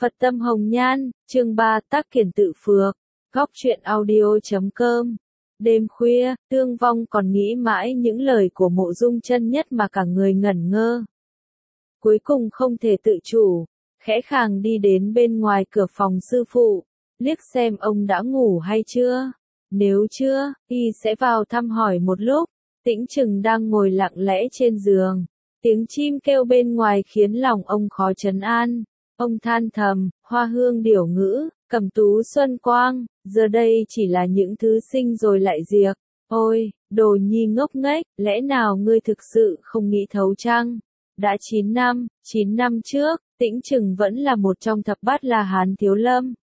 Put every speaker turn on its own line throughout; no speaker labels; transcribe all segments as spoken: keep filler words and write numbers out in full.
Phật tâm hồng nhan, chương ba, tác kiển tự phược, góc truyện audio chấm com. Đêm khuya, Tương Vong còn nghĩ mãi những lời của Mộ Dung chân nhất mà cả người ngẩn ngơ. Cuối cùng không thể tự chủ, khẽ khàng đi đến bên ngoài cửa phòng sư phụ, liếc xem ông đã ngủ hay chưa. Nếu chưa, y sẽ vào thăm hỏi một lúc. Tĩnh Trừng đang ngồi lặng lẽ trên giường, tiếng chim kêu bên ngoài khiến lòng ông khó trấn an. Ông than thầm, hoa hương điểu ngữ, cẩm tú xuân quang, giờ đây chỉ là những thứ sinh rồi lại diệt. Ôi, đồ nhi ngốc nghếch, lẽ nào ngươi thực sự không nghĩ thấu chăng? Đã chín năm, chín năm trước, Tĩnh Trừng vẫn là một trong thập bát La Hán thiếu lâm.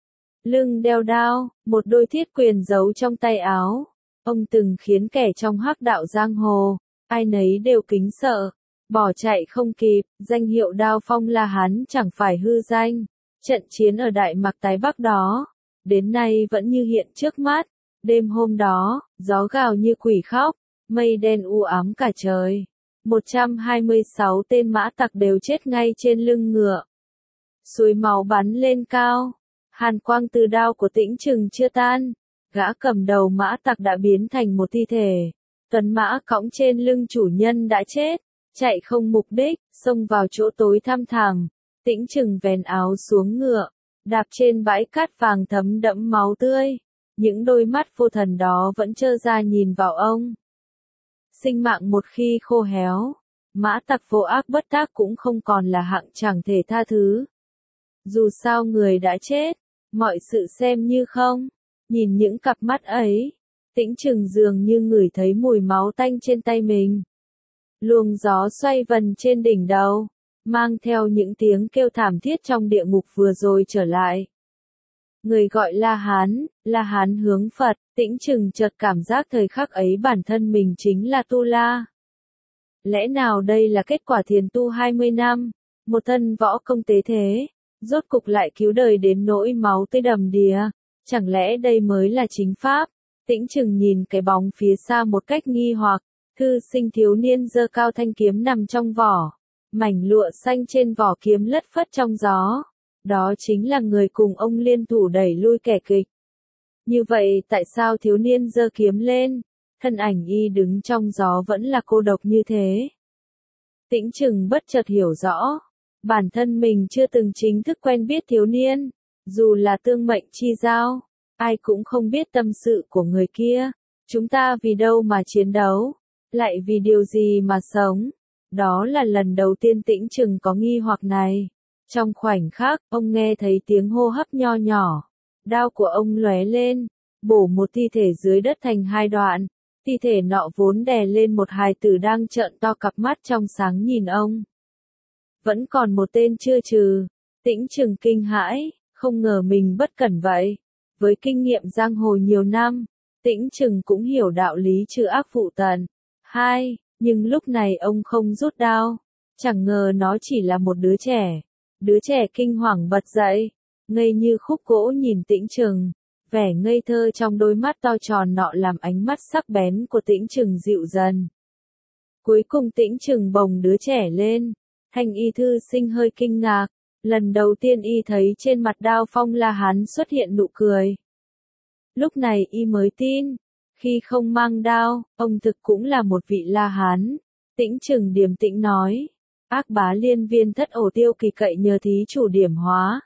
Lưng đeo đao, một đôi thiết quyền giấu trong tay áo. Ông từng khiến kẻ trong hắc đạo giang hồ, ai nấy đều kính sợ. Bỏ chạy không kịp, danh hiệu đao phong La Hán chẳng phải hư danh. Trận chiến ở Đại Mạc Tái Bắc đó, đến nay vẫn như hiện trước mắt. Đêm hôm đó, gió gào như quỷ khóc, mây đen u ám cả trời. một trăm hai mươi sáu tên mã tặc đều chết ngay trên lưng ngựa. Suối máu bắn lên cao, hàn quang từ đao của Tĩnh Trừng chưa tan. Gã cầm đầu mã tặc đã biến thành một thi thể. Tuấn mã cõng trên lưng chủ nhân đã chết, chạy không mục đích, xông vào chỗ tối thăm thẳm. Tĩnh Trừng vén áo xuống ngựa, đạp trên bãi cát vàng thấm đẫm máu tươi. Những đôi mắt vô thần đó vẫn trơ ra nhìn vào ông. Sinh mạng một khi khô héo, mã tặc vô ác bất tác cũng không còn là hạng chẳng thể tha thứ. Dù sao người đã chết, mọi sự xem như không. Nhìn những cặp mắt ấy, Tĩnh Trừng dường như ngửi thấy mùi máu tanh trên tay mình. Luồng gió xoay vần trên đỉnh đầu, mang theo những tiếng kêu thảm thiết trong địa ngục vừa rồi trở lại. Người gọi La Hán, La Hán hướng Phật. Tĩnh Trừng chợt cảm giác thời khắc ấy bản thân mình chính là Tu La. Lẽ nào đây là kết quả thiền tu hai mươi năm, một thân võ công tế thế, rốt cục lại cứu đời đến nỗi máu tươi đầm đìa. Chẳng lẽ đây mới là chính pháp? Tĩnh Trừng nhìn cái bóng phía xa một cách nghi hoặc. Thư sinh thiếu niên giơ cao thanh kiếm nằm trong vỏ. Mảnh lụa xanh trên vỏ kiếm lất phất trong gió. Đó chính là người cùng ông liên thủ đẩy lui kẻ kịch. Như vậy tại sao thiếu niên giơ kiếm lên? Thân ảnh y đứng trong gió vẫn là cô độc như thế. Tĩnh Trừng bất chợt hiểu rõ. Bản thân mình chưa từng chính thức quen biết thiếu niên. Dù là tương mệnh chi giao, ai cũng không biết tâm sự của người kia. Chúng ta vì đâu mà chiến đấu? Lại vì điều gì mà sống? Đó là lần đầu tiên Tĩnh Trừng có nghi hoặc này. Trong khoảnh khắc, ông nghe thấy tiếng hô hấp nho nhỏ. Đao của ông lóe lên, bổ một thi thể dưới đất thành hai đoạn. Thi thể nọ vốn đè lên một hài tử đang trợn to cặp mắt trong sáng nhìn ông. Vẫn còn một tên chưa trừ. Tĩnh Trừng kinh hãi, không ngờ mình bất cẩn vậy. Với kinh nghiệm giang hồ nhiều năm, Tĩnh Trừng cũng hiểu đạo lý trừ ác phụ tận. Hai, nhưng lúc này ông không rút đao. Chẳng ngờ nó chỉ là một đứa trẻ. Đứa trẻ kinh hoàng bật dậy, ngây như khúc gỗ nhìn Tĩnh Trừng. Vẻ ngây thơ trong đôi mắt to tròn nọ làm ánh mắt sắc bén của Tĩnh Trừng dịu dần. Cuối cùng Tĩnh Trừng bồng đứa trẻ lên. Thanh y thư sinh hơi kinh ngạc. Lần đầu tiên y thấy trên mặt đao phong La Hán xuất hiện nụ cười. Lúc này y mới tin. Khi không mang đao, ông thực cũng là một vị La Hán. Tĩnh Trừng điềm tĩnh nói. Ác bá liên viên thất ổ tiêu kỳ cậy nhờ thí chủ điểm hóa.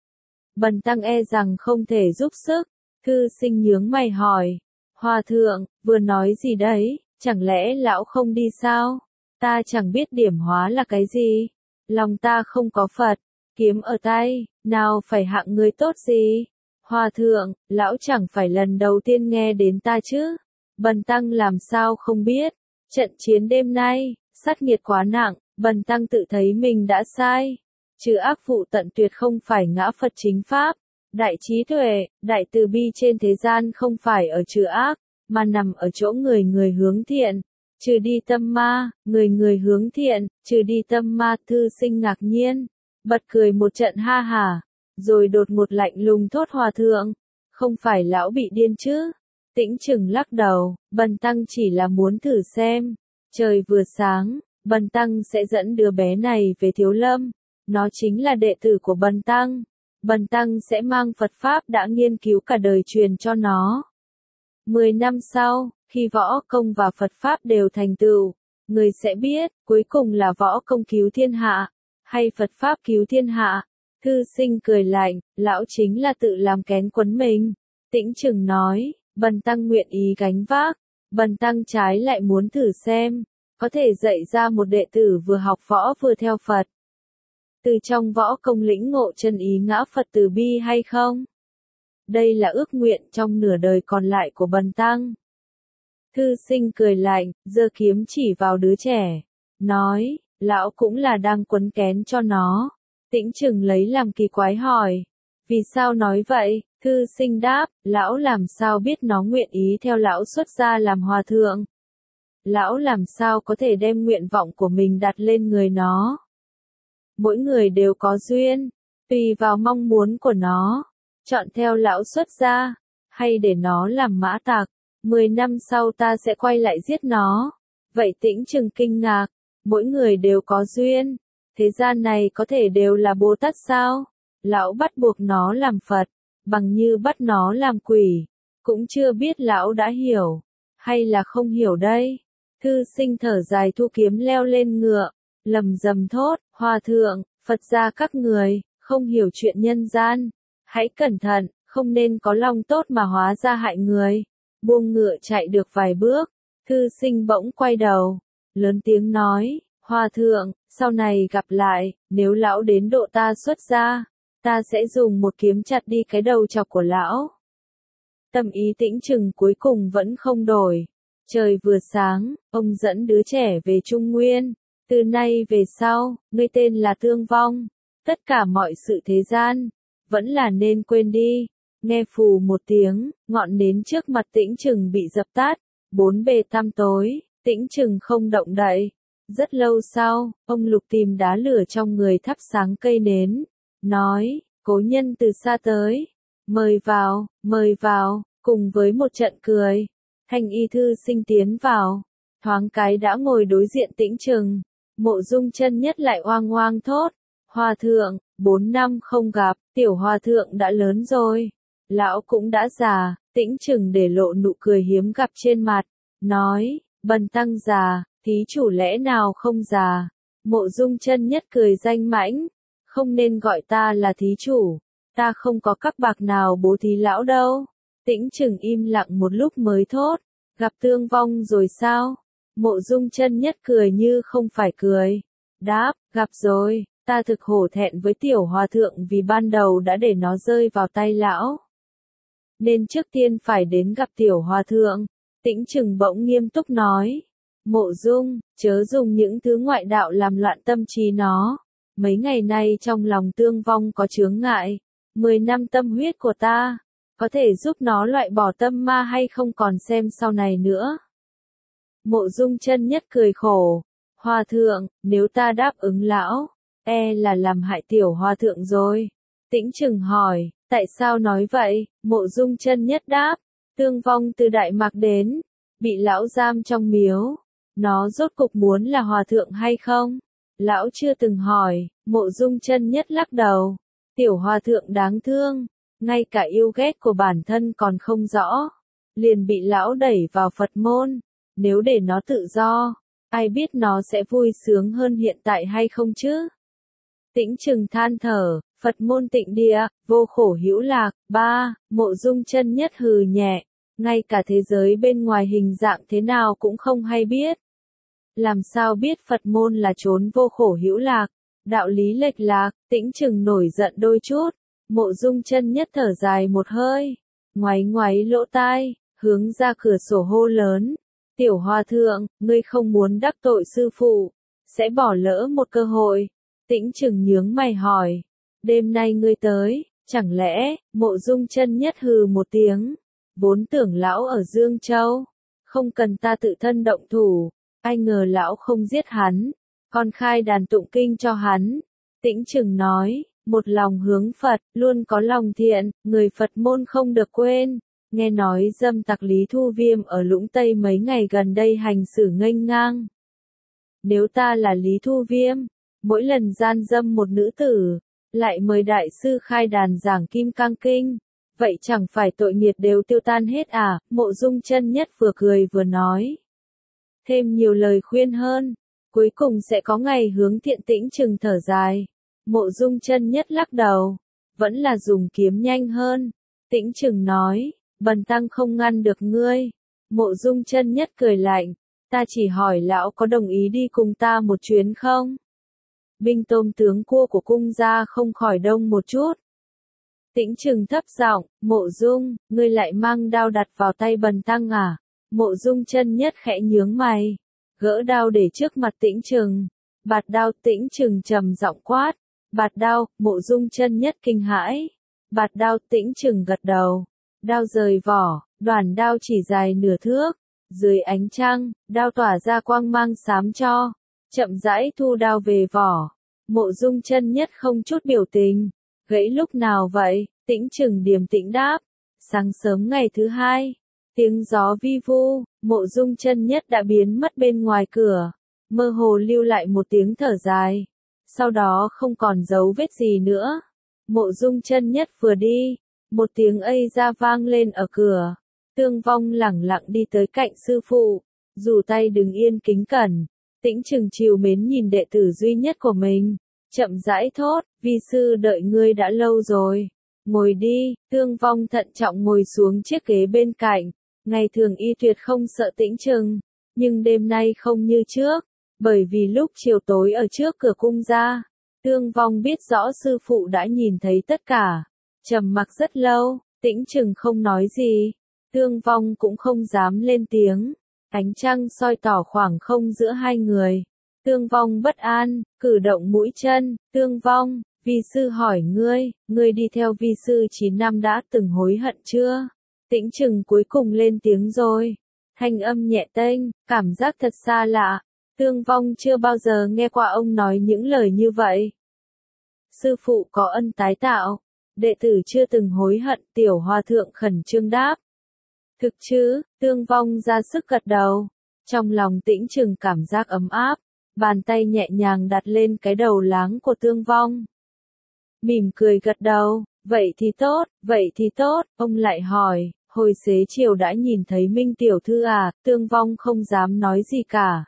Bần tăng e rằng không thể giúp sức. Thư sinh nhướng mày hỏi. Hòa thượng, vừa nói gì đấy, chẳng lẽ lão không đi sao? Ta chẳng biết điểm hóa là cái gì. Lòng ta không có Phật, kiếm ở tay, nào phải hạng người tốt gì? Hòa thượng, lão chẳng phải lần đầu tiên nghe đến ta chứ? Bần tăng làm sao không biết? Trận chiến đêm nay, sát nghiệt quá nặng, bần tăng tự thấy mình đã sai. Trừ ác phụ tận tuyệt không phải ngã Phật chính pháp. Đại trí tuệ, đại từ bi trên thế gian không phải ở trừ ác, mà nằm ở chỗ người người hướng thiện. Trừ đi tâm ma, người người hướng thiện, trừ đi tâm ma. Thư sinh ngạc nhiên, bật cười một trận ha hả, rồi đột ngột lạnh lùng thốt. Hòa thượng, không phải lão bị điên chứ? Tĩnh Trừng lắc đầu, bần tăng chỉ là muốn thử xem. Trời vừa sáng, bần tăng sẽ dẫn đứa bé này về thiếu lâm. Nó chính là đệ tử của Bần Tăng. Bần Tăng sẽ mang Phật Pháp đã nghiên cứu cả đời truyền cho nó. Mười năm sau, khi võ công và Phật Pháp đều thành tựu, người sẽ biết, cuối cùng là võ công cứu thiên hạ, hay Phật Pháp cứu thiên hạ. Thư sinh cười lạnh, lão chính là tự làm kén quấn mình. Tĩnh Trừng nói, Bần Tăng nguyện ý gánh vác. Bần Tăng trái lại muốn thử xem, có thể dạy ra một đệ tử vừa học võ vừa theo Phật. Từ trong võ công lĩnh ngộ chân ý ngã Phật từ bi hay không? Đây là ước nguyện trong nửa đời còn lại của Bần Tăng. Thư sinh cười lạnh, giơ kiếm chỉ vào đứa trẻ, nói, lão cũng là đang quấn kén cho nó. Tĩnh Trừng lấy làm kỳ quái hỏi, vì sao nói vậy? Thư sinh đáp, lão làm sao biết nó nguyện ý theo lão xuất gia làm hòa thượng? Lão làm sao có thể đem nguyện vọng của mình đặt lên người nó? Mỗi người đều có duyên, tùy vào mong muốn của nó, chọn theo lão xuất gia, hay để nó làm mã tặc. Mười năm sau ta sẽ quay lại giết nó. Vậy Tĩnh Trừng kinh ngạc, mỗi người đều có duyên, thế gian này có thể đều là Bồ Tát sao? Lão bắt buộc nó làm Phật, bằng như bắt nó làm quỷ, cũng chưa biết lão đã hiểu, hay là không hiểu đây. Thư sinh thở dài thu kiếm leo lên ngựa, lầm rầm thốt, hòa thượng, Phật gia các người, không hiểu chuyện nhân gian, hãy cẩn thận, không nên có lòng tốt mà hóa ra hại người. Buông ngựa chạy được vài bước, thư sinh bỗng quay đầu, lớn tiếng nói, hòa thượng, sau này gặp lại, nếu lão đến độ ta xuất gia, ta sẽ dùng một kiếm chặt đi cái đầu chọc của lão. Tâm ý Tĩnh Trừng cuối cùng vẫn không đổi. Trời vừa sáng, ông dẫn đứa trẻ về Trung Nguyên. Từ nay về sau, ngươi tên là Thương Vong. Tất cả mọi sự thế gian, vẫn là nên quên đi. Nghe phù một tiếng, ngọn nến trước mặt Tĩnh Trừng bị dập tắt. Bốn bề tăm tối, Tĩnh Trừng không động đậy. Rất lâu sau, ông Lục tìm đá lửa trong người thắp sáng cây nến. Nói, cố nhân từ xa tới. Mời vào, mời vào, cùng với một trận cười. Thanh y thư sinh tiến vào, thoáng cái đã ngồi đối diện Tĩnh Trừng. Mộ Dung Chân Nhất lại oang oang thốt, hòa thượng, bốn năm không gặp, tiểu hòa thượng đã lớn rồi, lão cũng đã già. Tĩnh Trừng để lộ nụ cười hiếm gặp trên mặt, nói, Bần Tăng già, thí chủ lẽ nào không già? Mộ Dung Chân Nhất cười danh mãnh, không nên gọi ta là thí chủ, ta không có các bạc nào bố thí lão đâu. Tĩnh Trừng im lặng một lúc mới thốt, gặp Thương Vong rồi sao? Mộ Dung Chân Nhất cười như không phải cười, đáp, gặp rồi, ta thực hổ thẹn với tiểu hòa thượng vì ban đầu đã để nó rơi vào tay lão. Nên trước tiên phải đến gặp tiểu hòa thượng. Tĩnh Trừng bỗng nghiêm túc nói, Mộ Dung, chớ dùng những thứ ngoại đạo làm loạn tâm trí nó. Mấy ngày nay trong lòng Thương Vong có chướng ngại, mười năm tâm huyết của ta, có thể giúp nó loại bỏ tâm ma hay không còn xem sau này nữa. Mộ Dung Chân Nhất cười khổ, hòa thượng, nếu ta đáp ứng lão, e là làm hại tiểu hòa thượng rồi. Tĩnh Trừng hỏi, tại sao nói vậy? Mộ Dung Chân Nhất đáp, Thương Vong từ Đại Mạc đến, bị lão giam trong miếu, nó rốt cục muốn là hòa thượng hay không? Lão chưa từng hỏi. Mộ Dung Chân Nhất lắc đầu, tiểu hòa thượng đáng thương, ngay cả yêu ghét của bản thân còn không rõ, liền bị lão đẩy vào Phật môn. Nếu để nó tự do, ai biết nó sẽ vui sướng hơn hiện tại hay không chứ? Tĩnh Trừng than thở, Phật môn tịnh địa, vô khổ hữu lạc. Ba, Mộ Dung Chân Nhất hừ nhẹ, ngay cả thế giới bên ngoài hình dạng thế nào cũng không hay biết. Làm sao biết Phật môn là chốn vô khổ hữu lạc, đạo lý lệch lạc? Tĩnh Trừng nổi giận đôi chút. Mộ Dung Chân Nhất thở dài một hơi, ngoáy ngoáy lỗ tai, hướng ra cửa sổ hô lớn, tiểu hòa thượng, ngươi không muốn đắc tội sư phụ, sẽ bỏ lỡ một cơ hội. Tĩnh Trừng nhướng mày hỏi, đêm nay ngươi tới, chẳng lẽ? Mộ Dung Chân Nhất hừ một tiếng, vốn tưởng lão ở Dương Châu, không cần ta tự thân động thủ, ai ngờ lão không giết hắn, còn khai đàn tụng kinh cho hắn. Tĩnh Trừng nói, một lòng hướng Phật, luôn có lòng thiện, người Phật môn không được quên. Nghe nói dâm tặc Lý Thu Viêm ở Lũng Tây mấy ngày gần đây hành xử nghênh ngang. Nếu ta là Lý Thu Viêm, mỗi lần gian dâm một nữ tử, lại mời đại sư khai đàn giảng Kim Cang Kinh, vậy chẳng phải tội nghiệp đều tiêu tan hết à, Mộ Dung chân nhất vừa cười vừa nói. Thêm nhiều lời khuyên hơn, cuối cùng sẽ có ngày hướng thiện. Tĩnh Trừng thở dài, Mộ Dung chân nhất lắc đầu, vẫn là dùng kiếm nhanh hơn. Tĩnh Trừng nói, bần tăng không ngăn được ngươi. Mộ Dung chân nhất cười lạnh, ta chỉ hỏi lão có đồng ý đi cùng ta một chuyến không? Binh tôm tướng cua của cung gia không khỏi đông một chút. Tĩnh Trừng thấp giọng, Mộ Dung, ngươi lại mang đao đặt vào tay bần tăng à? Mộ Dung chân nhất khẽ nhướng mày, gỡ đao để trước mặt Tĩnh Trừng. Bạt đao. Tĩnh Trừng trầm giọng quát, bạt đao. Mộ Dung chân nhất kinh hãi, bạt đao. Tĩnh Trừng gật đầu, đao rời vỏ, đoàn đao chỉ dài nửa thước, dưới ánh trăng, đao tỏa ra quang mang xám cho, chậm rãi thu đao về vỏ. Mộ Dung chân nhất không chút biểu tình, gãy lúc nào vậy? Tĩnh Trừng điềm tĩnh đáp, sáng sớm ngày thứ hai, tiếng gió vi vu, Mộ Dung chân nhất đã biến mất bên ngoài cửa, mơ hồ lưu lại một tiếng thở dài, sau đó không còn dấu vết gì nữa. Mộ Dung chân nhất vừa đi, một tiếng ây ra vang lên ở cửa. Tương Vong lẳng lặng đi tới cạnh sư phụ, dù tay đứng yên kính cẩn. Tĩnh Trừng trìu mến nhìn đệ tử duy nhất của mình, chậm rãi thốt, vi sư đợi ngươi đã lâu rồi. Ngồi đi. Tương Vong thận trọng ngồi xuống chiếc ghế bên cạnh. Ngày thường y tuyệt không sợ Tĩnh Trừng, nhưng đêm nay không như trước, bởi vì lúc chiều tối ở trước cửa cung ra, Tương Vong biết rõ sư phụ đã nhìn thấy tất cả. Trầm mặc rất lâu, Tĩnh Trừng không nói gì, Tương Vong cũng không dám lên tiếng. Ánh trăng soi tỏ khoảng không giữa hai người. Tương Vong bất an, cử động mũi chân. Tương Vong, vi sư hỏi ngươi, ngươi đi theo vi sư chín năm đã từng hối hận chưa? Tĩnh Trừng cuối cùng lên tiếng rồi. Thanh âm nhẹ tênh, cảm giác thật xa lạ. Tương Vong chưa bao giờ nghe qua ông nói những lời như vậy. Sư phụ có ân tái tạo, đệ tử chưa từng hối hận. Tiểu hòa thượng khẩn trương đáp. Thực chứ? Tương Vong ra sức gật đầu. Trong lòng Tĩnh Trừng cảm giác ấm áp, bàn tay nhẹ nhàng đặt lên cái đầu láng của Tương Vong. Mỉm cười gật đầu, vậy thì tốt, vậy thì tốt. Ông lại hỏi, hồi xế chiều đã nhìn thấy Minh tiểu thư à? Tương Vong không dám nói gì cả,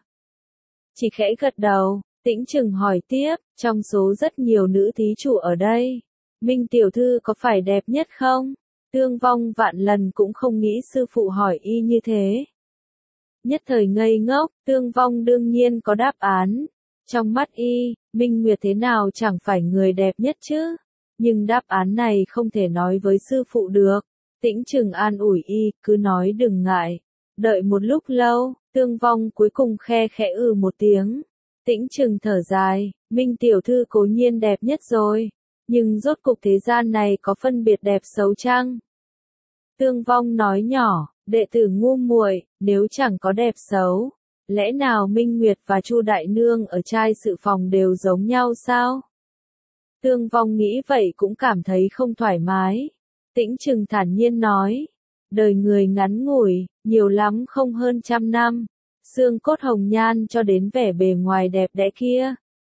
chỉ khẽ gật đầu. Tĩnh Trừng hỏi tiếp, trong số rất nhiều nữ thí chủ ở đây, Minh tiểu thư có phải đẹp nhất không? Tương Vong vạn lần cũng không nghĩ sư phụ hỏi y như thế. Nhất thời ngây ngốc, Tương Vong đương nhiên có đáp án. Trong mắt y, Minh Nguyệt thế nào chẳng phải người đẹp nhất chứ? Nhưng đáp án này không thể nói với sư phụ được. Tĩnh Trừng an ủi y, cứ nói đừng ngại. Đợi một lúc lâu, Tương Vong cuối cùng khe khẽ ừ một tiếng. Tĩnh Trừng thở dài, Minh tiểu thư cố nhiên đẹp nhất rồi, nhưng rốt cục thế gian này có phân biệt đẹp xấu chăng? Tương Vong nói nhỏ, đệ tử ngu muội, nếu chẳng có đẹp xấu, lẽ nào Minh Nguyệt và Chu đại nương ở trai sự phòng đều giống nhau sao? Tương Vong nghĩ vậy cũng cảm thấy không thoải mái. Tĩnh Trừng thản nhiên nói, đời người ngắn ngủi, nhiều lắm không hơn trăm năm, xương cốt hồng nhan cho đến vẻ bề ngoài đẹp đẽ kia,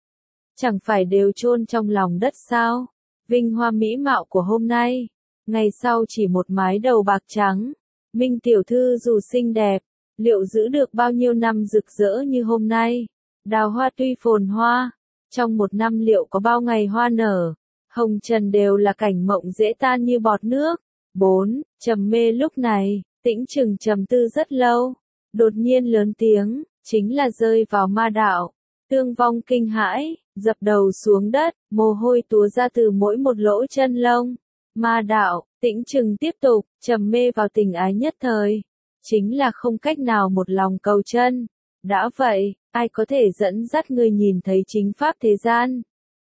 chẳng phải đều chôn trong lòng đất sao? Vinh hoa mỹ mạo của hôm nay, ngày sau chỉ một mái đầu bạc trắng. Minh tiểu thư dù xinh đẹp, liệu giữ được bao nhiêu năm rực rỡ như hôm nay? Đào hoa tuy phồn hoa, trong một năm liệu có bao ngày hoa nở? Hồng trần đều là cảnh mộng dễ tan như bọt nước. bốn. Trầm mê. Lúc này, Tĩnh Trừng trầm tư rất lâu, đột nhiên lớn tiếng, chính là rơi vào ma đạo. Tương Vong kinh hãi, dập đầu xuống đất, mồ hôi túa ra từ mỗi một lỗ chân lông. Ma đạo. Tĩnh Trừng tiếp tục, trầm mê vào tình ái nhất thời, chính là không cách nào một lòng cầu chân. Đã vậy, ai có thể dẫn dắt người nhìn thấy chính pháp thế gian?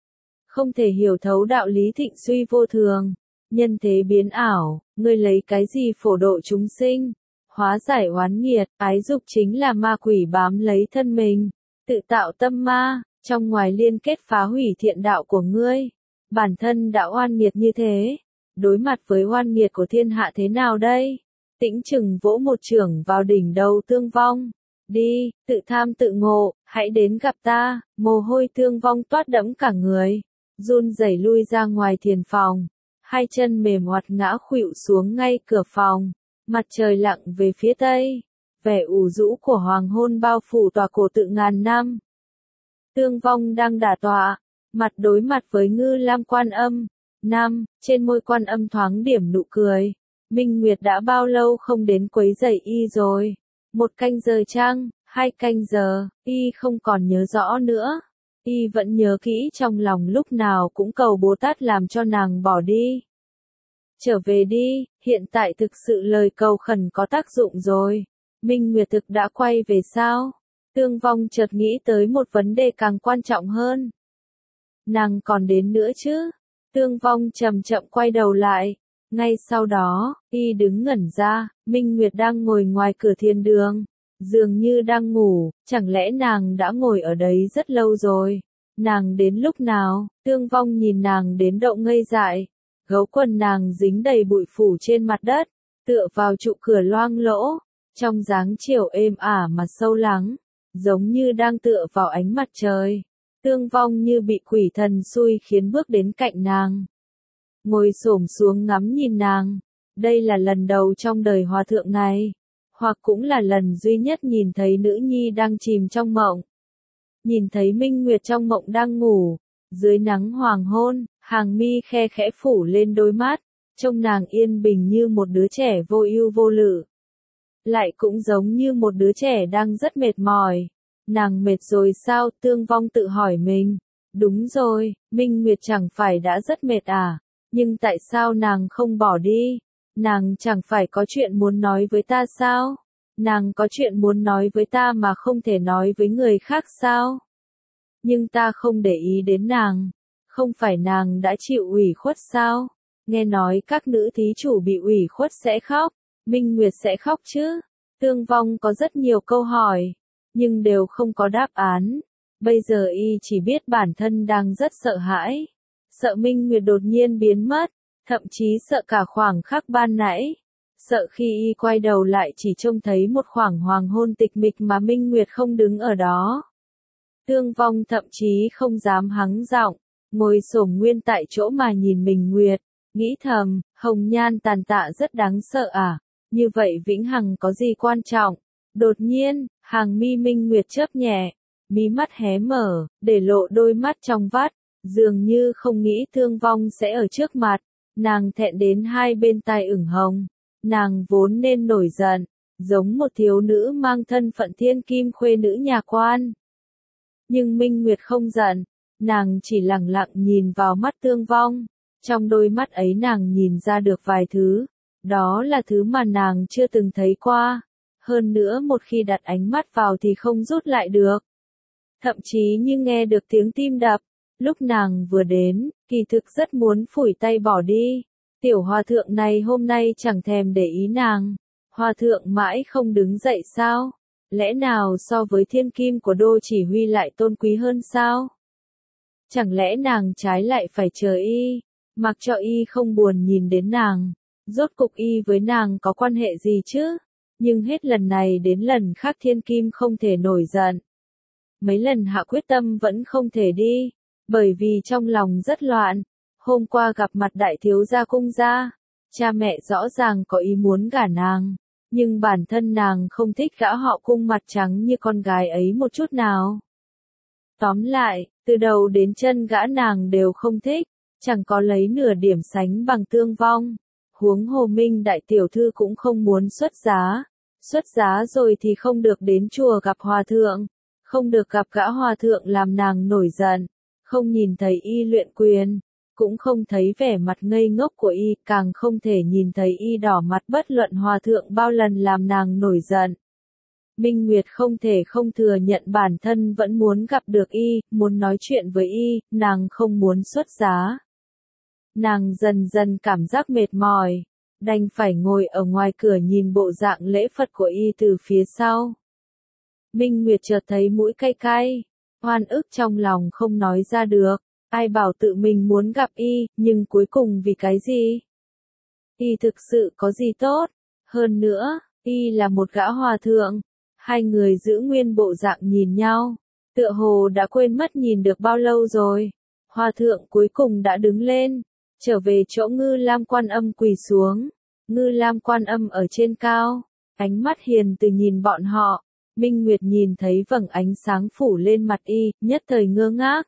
Không thể hiểu thấu đạo lý thịnh suy vô thường, nhân thế biến ảo, ngươi lấy cái gì phổ độ chúng sinh? Hóa giải oán nghiệt, ái dục chính là ma quỷ bám lấy thân mình, tự tạo tâm ma, trong ngoài liên kết phá hủy thiện đạo của ngươi. Bản thân đã oan nghiệt như thế, đối mặt với oan nghiệt của thiên hạ thế nào đây? Tĩnh Trừng vỗ một chưởng vào đỉnh đầu Tương Vong. Đi, tự tham tự ngộ, hãy đến gặp ta, mồ hôi Tương Vong toát đẫm cả người, run rẩy lui ra ngoài thiền phòng, hai chân mềm oặt ngã khuỵu xuống ngay cửa phòng, mặt trời lặn về phía tây, vẻ ủ rũ của hoàng hôn bao phủ tòa cổ tự ngàn năm. Tương Vong đang đả tọa, mặt đối mặt với Ngư Lam Quan Âm, năm, trên môi Quan Âm thoáng điểm nụ cười. Minh Nguyệt đã bao lâu không đến quấy rầy y rồi? Một canh giờ chăng? Hai canh giờ, y không còn nhớ rõ nữa. Y vẫn nhớ kỹ trong lòng lúc nào cũng cầu Bồ Tát làm cho nàng bỏ đi. Trở về đi, hiện tại thực sự lời cầu khẩn có tác dụng rồi. Minh Nguyệt thực đã quay về sao? Tương Vong chợt nghĩ tới một vấn đề càng quan trọng hơn. Nàng còn đến nữa chứ? Tương Vong chậm chậm quay đầu lại. Ngay sau đó, y đứng ngẩn ra, Minh Nguyệt đang ngồi ngoài cửa thiên đường. Dường như đang ngủ, chẳng lẽ nàng đã ngồi ở đấy rất lâu rồi? Nàng đến lúc nào? Tương Vong nhìn nàng đến độ ngây dại. Gấu quần nàng dính đầy bụi phủ trên mặt đất, tựa vào trụ cửa loang lỗ, trong dáng chiều êm ả mà sâu lắng, giống như đang tựa vào ánh mặt trời. Tương Vong như bị quỷ thần xui khiến bước đến cạnh nàng. Ngồi xổm xuống ngắm nhìn nàng. Đây là lần đầu trong đời hòa thượng này, hoặc cũng là lần duy nhất nhìn thấy nữ nhi đang chìm trong mộng. Nhìn thấy Minh Nguyệt trong mộng đang ngủ, dưới nắng hoàng hôn, hàng mi khe khẽ phủ lên đôi mắt, trông nàng yên bình như một đứa trẻ vô ưu vô lự. Lại cũng giống như một đứa trẻ đang rất mệt mỏi. Nàng mệt rồi sao? Tương Vong tự hỏi mình. Đúng rồi, Minh Nguyệt chẳng phải đã rất mệt à? Nhưng tại sao nàng không bỏ đi? Nàng chẳng phải có chuyện muốn nói với ta sao? Nàng có chuyện muốn nói với ta mà không thể nói với người khác sao? Nhưng ta không để ý đến nàng. Không phải nàng đã chịu ủy khuất sao? Nghe nói các nữ thí chủ bị ủy khuất sẽ khóc. Minh Nguyệt sẽ khóc chứ? Tương Vong có rất nhiều câu hỏi, nhưng đều không có đáp án. Bây giờ y chỉ biết bản thân đang rất sợ hãi. Sợ Minh Nguyệt đột nhiên biến mất, thậm chí sợ cả khoảng khắc ban nãy. Sợ khi y quay đầu lại chỉ trông thấy một khoảng hoàng hôn tịch mịch mà Minh Nguyệt không đứng ở đó. Tương Vong thậm chí không dám hắng giọng, ngồi xổm nguyên tại chỗ mà nhìn Minh Nguyệt, nghĩ thầm, hồng nhan tàn tạ rất đáng sợ à, như vậy vĩnh hằng có gì quan trọng. Đột nhiên, hàng mi Minh Nguyệt chớp nhẹ, mí mắt hé mở, để lộ đôi mắt trong vắt, dường như không nghĩ Tương Vong sẽ ở trước mặt. Nàng thẹn đến hai bên tai ửng hồng. Nàng vốn nên nổi giận, giống một thiếu nữ mang thân phận thiên kim khuê nữ nhà quan. Nhưng Minh Nguyệt không giận, nàng chỉ lặng lặng nhìn vào mắt Tương Vong. Trong đôi mắt ấy nàng nhìn ra được vài thứ, đó là thứ mà nàng chưa từng thấy qua. Hơn nữa một khi đặt ánh mắt vào thì không rút lại được. Thậm chí như nghe được tiếng tim đập, lúc nàng vừa đến, kỳ thực rất muốn phủi tay bỏ đi. Tiểu hòa thượng này hôm nay chẳng thèm để ý nàng. Hòa thượng mãi không đứng dậy sao? Lẽ nào so với thiên kim của đô chỉ huy lại tôn quý hơn sao? Chẳng lẽ nàng trái lại phải chờ y, mặc cho y không buồn nhìn đến nàng? Rốt cục y với nàng có quan hệ gì chứ? Nhưng hết lần này đến lần khác thiên kim không thể nổi giận. Mấy lần hạ quyết tâm vẫn không thể đi, bởi vì trong lòng rất loạn. Hôm qua gặp mặt đại thiếu gia cung gia, cha mẹ rõ ràng có ý muốn gả nàng, nhưng bản thân nàng không thích gã họ Cung mặt trắng như con gái ấy một chút nào. Tóm lại, từ đầu đến chân gã nàng đều không thích, chẳng có lấy nửa điểm sánh bằng Tương Vong. Huống hồ Minh đại tiểu thư cũng không muốn xuất giá, xuất giá rồi thì không được đến chùa gặp hòa thượng, không được gặp gã hòa thượng làm nàng nổi giận, không nhìn thấy y luyện quyền. Cũng không thấy vẻ mặt ngây ngốc của y, càng không thể nhìn thấy y đỏ mặt bất luận hòa thượng bao lần làm nàng nổi giận. Minh Nguyệt không thể không thừa nhận bản thân vẫn muốn gặp được y, muốn nói chuyện với y, nàng không muốn xuất giá. Nàng dần dần cảm giác mệt mỏi, đành phải ngồi ở ngoài cửa nhìn bộ dạng lễ Phật của y từ phía sau. Minh Nguyệt chợt thấy mũi cay cay, oan ức trong lòng không nói ra được. Ai bảo tự mình muốn gặp y, nhưng cuối cùng vì cái gì? Y thực sự có gì tốt? Hơn nữa, y là một gã hòa thượng. Hai người giữ nguyên bộ dạng nhìn nhau. tựa hồ đã quên mất nhìn được bao lâu rồi. Hòa thượng cuối cùng đã đứng lên, trở về chỗ Ngư Lam Quan Âm quỳ xuống. Ngư Lam Quan Âm ở trên cao, ánh mắt hiền từ nhìn bọn họ. Minh Nguyệt nhìn thấy vầng ánh sáng phủ lên mặt y, nhất thời ngơ ngác.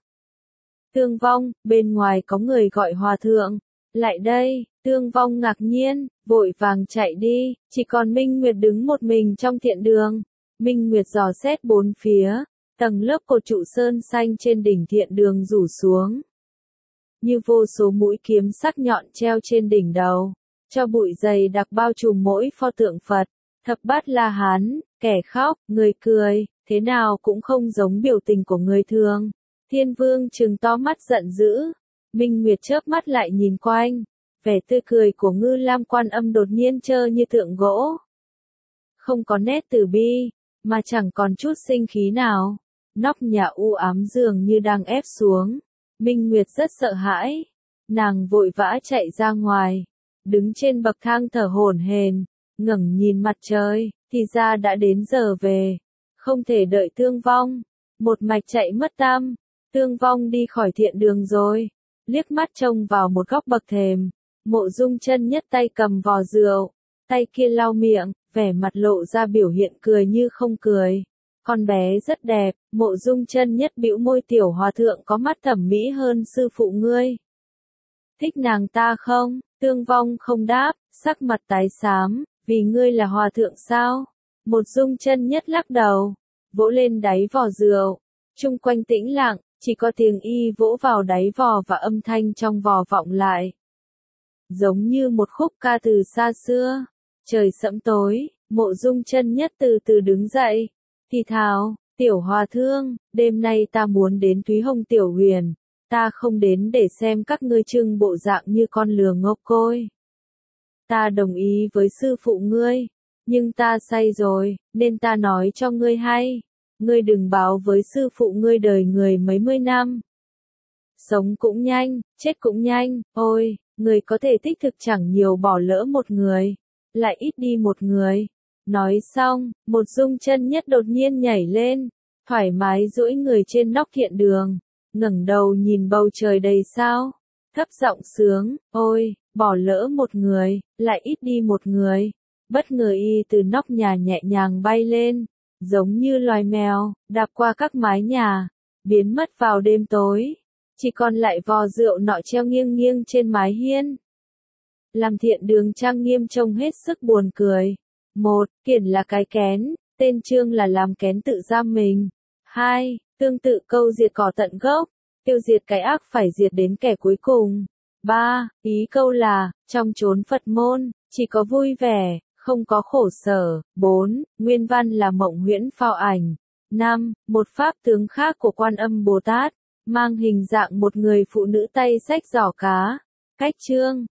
Tương Vong, bên ngoài có người gọi hòa thượng. Lại đây, Tương Vong ngạc nhiên, vội vàng chạy đi, chỉ còn Minh Nguyệt đứng một mình trong thiện đường. Minh Nguyệt dò xét bốn phía, tầng lớp cột trụ sơn xanh trên đỉnh thiện đường rủ xuống. Như vô số mũi kiếm sắc nhọn treo trên đỉnh đầu, cho bụi dày đặc bao trùm mỗi pho tượng Phật. Thập Bát La Hán, kẻ khóc, người cười, thế nào cũng không giống biểu tình của người thường. Thiên Vương trừng to mắt giận dữ. Minh Nguyệt chớp mắt lại nhìn quanh, vẻ tươi cười của Ngư Lam Quan Âm đột nhiên trơ như tượng gỗ. Không có nét từ bi, mà chẳng còn chút sinh khí nào. Nóc nhà u ám dường như đang ép xuống. Minh Nguyệt rất sợ hãi. Nàng vội vã chạy ra ngoài, đứng trên bậc thang thở hổn hển, ngẩng nhìn mặt trời, thì ra đã đến giờ về. Không thể đợi Tương Vong, một mạch chạy mất tăm. Tương Vong đi khỏi thiện đường rồi. Liếc mắt trông vào một góc bậc thềm, Mộ Dung Chân Nhất tay cầm vò rượu, tay kia lau miệng, vẻ mặt lộ ra biểu hiện cười như không cười. Con bé rất đẹp. Mộ Dung Chân Nhất bĩu môi, tiểu hòa thượng có mắt thẩm mỹ hơn sư phụ ngươi. Thích nàng ta không? Tương Vong không đáp, sắc mặt tái xám, vì ngươi là hòa thượng sao? Mộ Dung Chân Nhất lắc đầu, vỗ lên đáy vò rượu. Chung quanh tĩnh lặng, chỉ có tiếng y vỗ vào đáy vò và âm thanh trong vò vọng lại. Giống như một khúc ca từ xa xưa. Trời sẫm tối, Mộ Dung Chân Nhất từ từ đứng dậy, thì thào, tiểu hòa thượng, đêm nay ta muốn đến Thúy Hồng Tiểu Huyền, ta không đến để xem các ngươi trưng bộ dạng như con lừa ngốc côi. Ta đồng ý với sư phụ ngươi, nhưng ta say rồi, nên ta nói cho ngươi hay, ngươi đừng báo với sư phụ ngươi đời người mấy mươi năm. Sống cũng nhanh, chết cũng nhanh, ôi, người có thể tích thực chẳng nhiều bỏ lỡ một người, lại ít đi một người. Nói xong, Mộ Dung Chân Nhất đột nhiên nhảy lên, thoải mái duỗi người trên nóc thiện đường, ngẩng đầu nhìn bầu trời đầy sao, thấp giọng sướng, ôi, bỏ lỡ một người, lại ít đi một người. Bất ngờ y từ nóc nhà nhẹ nhàng bay lên, giống như loài mèo, đạp qua các mái nhà, biến mất vào đêm tối. Chỉ còn lại vò rượu nọ treo nghiêng nghiêng trên mái hiên. Làm thiện đường trang nghiêm trông hết sức buồn cười. Một, Kiển là cái kén, tên chương là làm kén tự giam mình. Hai, Tương tự câu diệt cỏ tận gốc, tiêu diệt cái ác phải diệt đến kẻ cuối cùng. Ba, Ý câu là, trong chốn Phật môn, chỉ có vui vẻ, không có khổ sở. Bốn, Nguyên văn là mộng huyễn phao ảnh. Năm, Một pháp tướng khác của Quan Âm Bồ Tát, mang hình dạng một người phụ nữ tay xách giỏ cá. Cách chương